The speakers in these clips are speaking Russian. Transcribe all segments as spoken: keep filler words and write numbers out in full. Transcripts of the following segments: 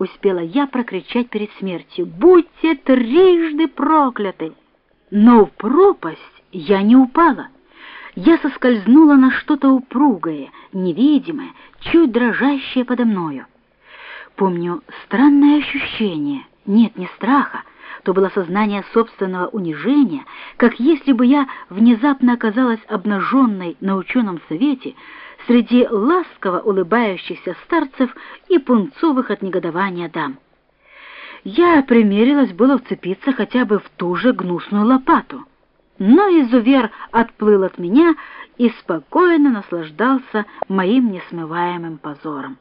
успела я прокричать перед смертью. «Будьте трижды прокляты!» Но в пропасть я не упала. Я соскользнула на что-то упругое, невидимое, чуть дрожащее подо мною. Помню странное ощущение, нет, не страха, то было сознание собственного унижения, как если бы я внезапно оказалась обнаженной на ученом совете среди ласково улыбающихся старцев и пунцовых от негодования дам. Я примерилась было вцепиться хотя бы в ту же гнусную лопату, но изувер отплыл от меня и спокойно наслаждался моим несмываемым позором.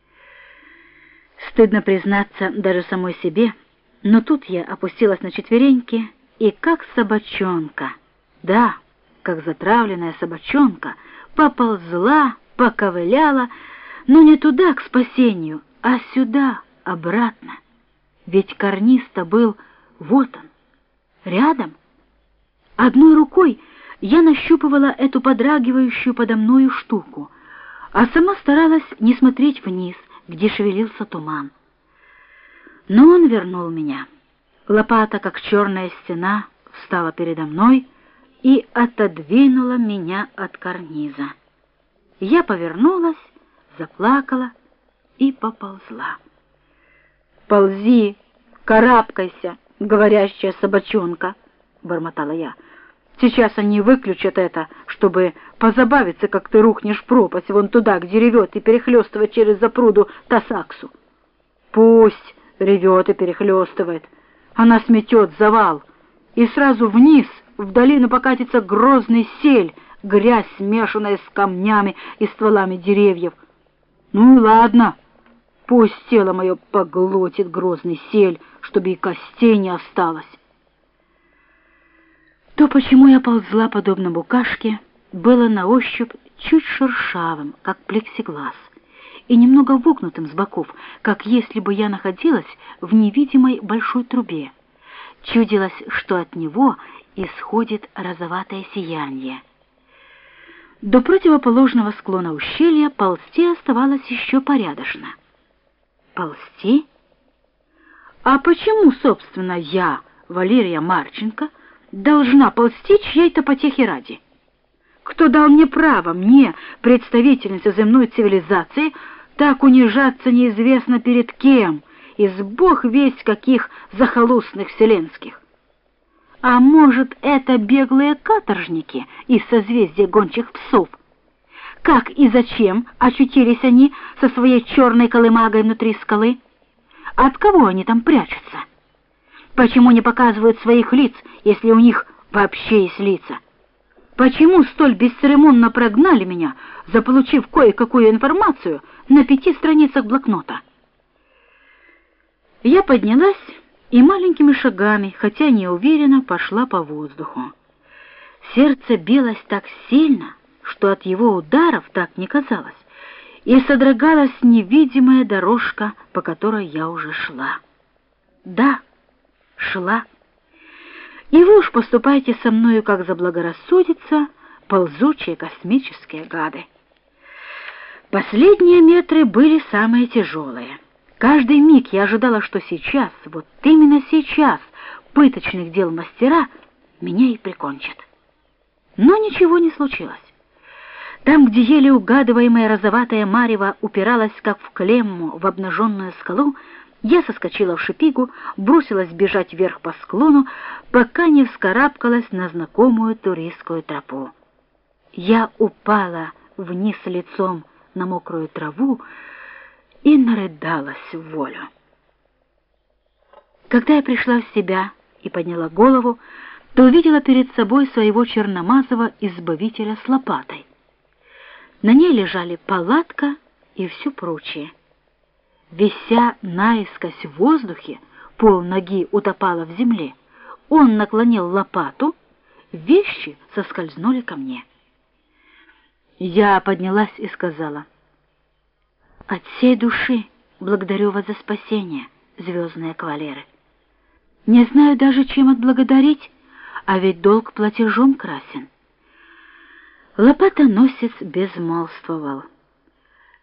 Стыдно признаться даже самой себе, но тут я опустилась на четвереньки и как собачонка, да, как затравленная собачонка, поползла, поковыляла, но не туда, к спасению, а сюда, обратно. Ведь карниз-то был вот он, рядом. Одной рукой я нащупывала эту подрагивающую подо мною штуку, а сама старалась не смотреть вниз, где шевелился туман. Но он вернул меня. Лопата, как черная стена, встала передо мной и отодвинула меня от карниза. Я повернулась, заплакала и поползла. «Ползи, карабкайся, говорящая собачонка!» — бормотала я. «Сейчас они выключат это, чтобы позабавиться, как ты рухнешь в пропасть вон туда, где ревет и перехлестывает через запруду Тасаксу. Пусть ревет и перехлестывает, она сметет завал, и сразу вниз в долину покатится грозный сель, грязь, смешанная с камнями и стволами деревьев. Ну и ладно, пусть тело мое поглотит грозный сель, чтобы и костей не осталось». То, почему я ползла подобно букашке, было на ощупь чуть шершавым, как плексиглаз, и немного вогнутым с боков, как если бы я находилась в невидимой большой трубе. Чудилось, что от него исходит розоватое сияние. До противоположного склона ущелья ползти оставалось еще порядочно. Ползти? А почему, собственно, я, Валерия Марченко, должна ползти чьей-то потехи ради? Кто дал мне право, мне, представительнице земной цивилизации, так унижаться неизвестно перед кем, из бог весть каких захолустных вселенских? А может, это беглые каторжники из созвездия гончих псов? Как и зачем очутились они со своей черной колымагой внутри скалы? От кого они там прячутся? Почему не показывают своих лиц, если у них вообще есть лица? Почему столь бесцеремонно прогнали меня, заполучив кое-какую информацию на пяти страницах блокнота? Я поднялась и маленькими шагами, хотя неуверенно, пошла по воздуху. Сердце билось так сильно, что от его ударов так не казалось, и содрогалась невидимая дорожка, по которой я уже шла. Да, шла. И вы уж поступайте со мною, как заблагорассудится, ползучие космические гады. Последние метры были самые тяжелые. Каждый миг я ожидала, что сейчас, вот именно сейчас, пыточных дел мастера меня и прикончат. Но ничего не случилось. Там, где еле угадываемая розоватая марево упиралась, как в клемму, в обнаженную скалу, я соскочила в шипигу, бросилась бежать вверх по склону, пока не вскарабкалась на знакомую туристскую тропу. Я упала вниз лицом на мокрую траву и нарыдалась в волю. Когда я пришла в себя и подняла голову, то увидела перед собой своего черномазого избавителя с лопатой. На ней лежали палатка и все прочее. Вися наискось в воздухе, пол ноги утопала в земле, он наклонил лопату, вещи соскользнули ко мне. Я поднялась и сказала: «От всей души благодарю вас за спасение, звездные кавалеры. Не знаю даже, чем отблагодарить, а ведь долг платежом красен». Лопатоносец безмолвствовал.